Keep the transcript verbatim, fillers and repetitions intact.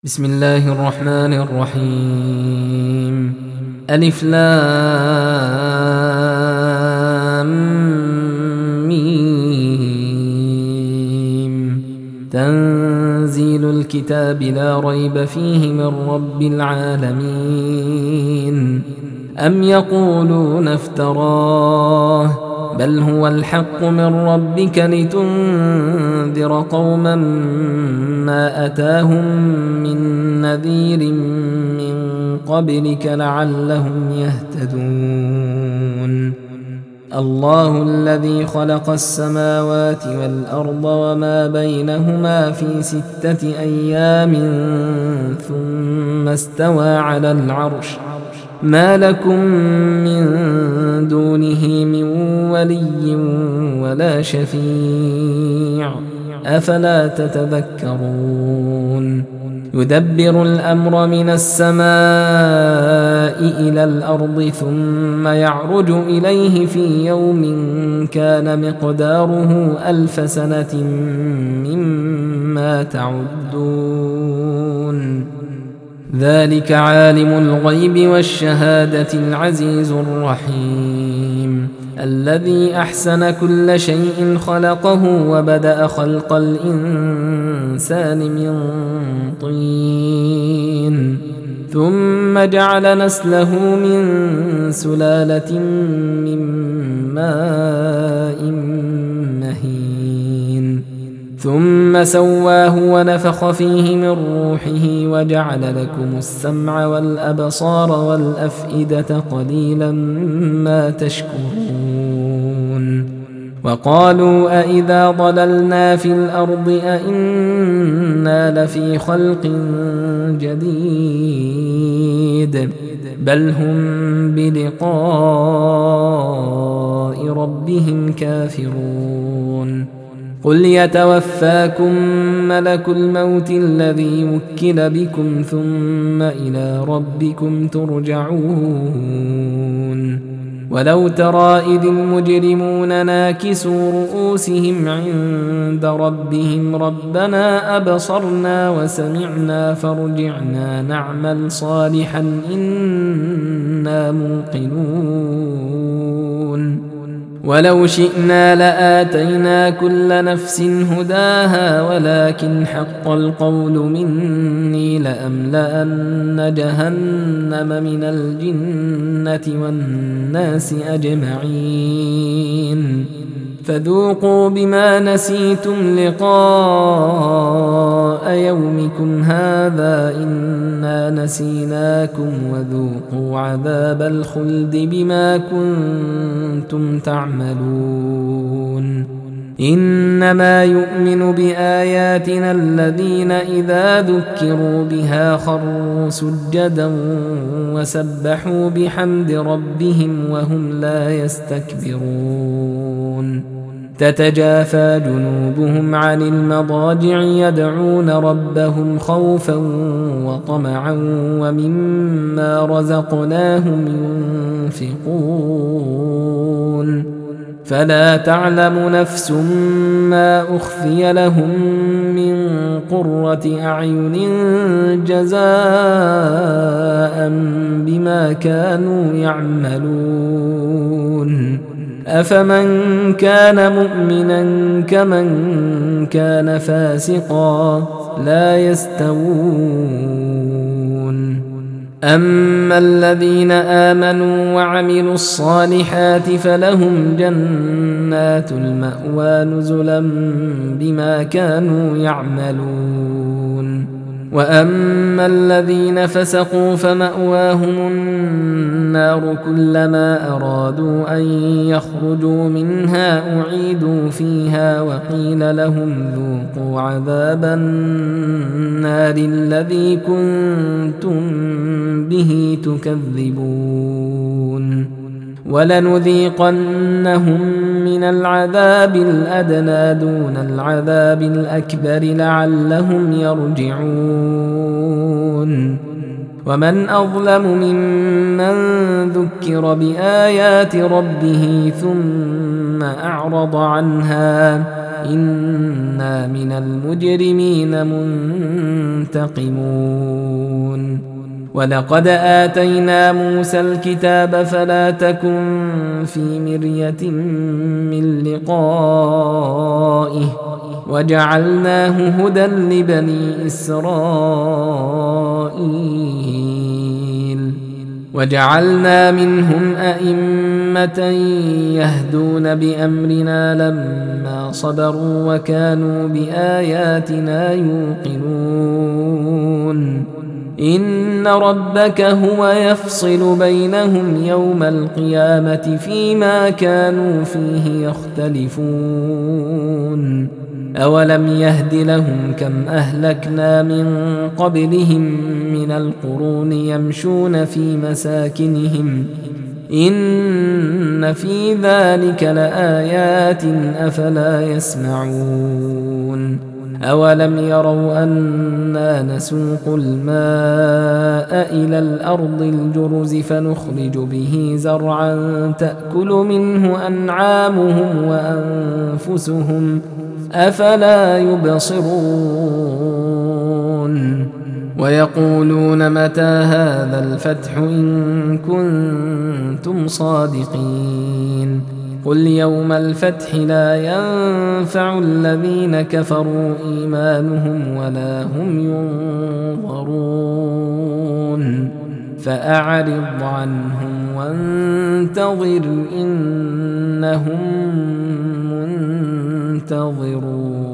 بسم الله الرحمن الرحيم. ألف لام ميم. تنزيل الكتاب لا ريب فيه من رب العالمين. أم يقولون افتراه بل هو الحق من ربك لتنذر قوما ما أتاهم من نذير من قبلك لعلهم يهتدون. الله الذي خلق السماوات والأرض وما بينهما في ستة أيام ثم استوى على العرش ما لكم من دونه من ولي ولا شفيع أفلا تتذكرون. يدبر الأمر من السماء إلى الأرض ثم يعرج إليه في يوم كان مقداره ألف سنة مما تعدون. ذلك عالم الغيب والشهادة العزيز الرحيم الذي أحسن كل شيء خلقه وبدأ خلق الإنسان من طين ثم جعل نسله من سلالة من ماء مهين ثم سواه ونفخ فيه من روحه وجعل لكم السمع والأبصار والأفئدة قليلا ما تشكرون. وقالوا أإذا ضللنا في الأرض أإنا لفي خلق جديد بل هم بلقاء ربهم كافرون. قل يتوفاكم ملك الموت الذي وكل بكم ثم إلى ربكم ترجعون. ولو ترى إذ المجرمون ناكسوا رؤوسهم عند ربهم ربنا أبصرنا وسمعنا فارجعنا نعمل صالحا إنا موقنون. ولو شئنا لآتينا كل نفس هداها ولكن حق القول مني لأملأن جهنم من الجنة والناس أجمعين. فذوقوا بما نسيتم لقاء يومكم هذا إنا نسيناكم وذوقوا عذاب الخلد بما كنتم تعملون. إنما يؤمن بآياتنا الذين إذا ذكروا بها خروا سجدا وسبحوا بحمد ربهم وهم لا يستكبرون. تتجافى جنوبهم عن المضاجع يدعون ربهم خوفا وطمعا ومما رزقناهم ينفقون. فلا تعلم نفس ما أخفي لهم من قرة أعين جزاء بما كانوا يعملون. أفمن كان مؤمنا كمن كان فاسقا لا يستوون. أما الذين آمنوا وعملوا الصالحات فلهم جنات المأوى نزلا بما كانوا يعملون. وأما الذين فسقوا فمأواهم النار كلما أرادوا أن يخرجوا منها أعيدوا فيها وقيل لهم ذوقوا عذاب النار الذي كنتم به تكذبون. ولنذيقنهم من العذاب الأدنى دون العذاب الأكبر لعلهم يرجعون. ومن أظلم ممن ذكر بآيات ربه ثم أعرض عنها إنا من المجرمين منتقمون ولقد آتينا موسى الكتاب فلا تكن في مرية من لقائه وجعلناه هدى لبني إسرائيل وجعلنا منهم أئمة يهدون بأمرنا لما صبروا وكانوا بآياتنا يوقنون إن ربك هو يفصل بينهم يوم القيامة فيما كانوا فيه يختلفون أولم يهد لهم كم أهلكنا من قبلهم من القرون يمشون في مساكنهم إن في ذلك لآيات أفلا يسمعون أولم يروا أنا نسوق الماء إلى الأرض الجرز فنخرج به زرعا تأكل منه أنعامهم وأنفسهم أفلا يبصرون ويقولون متى هذا الفتح إن كنتم صادقين قل يوم الفتح لا ينفع الذين كفروا إيمانهم ولا هم ينظرون فأعرض عنهم وانتظر إنهم منتظرون.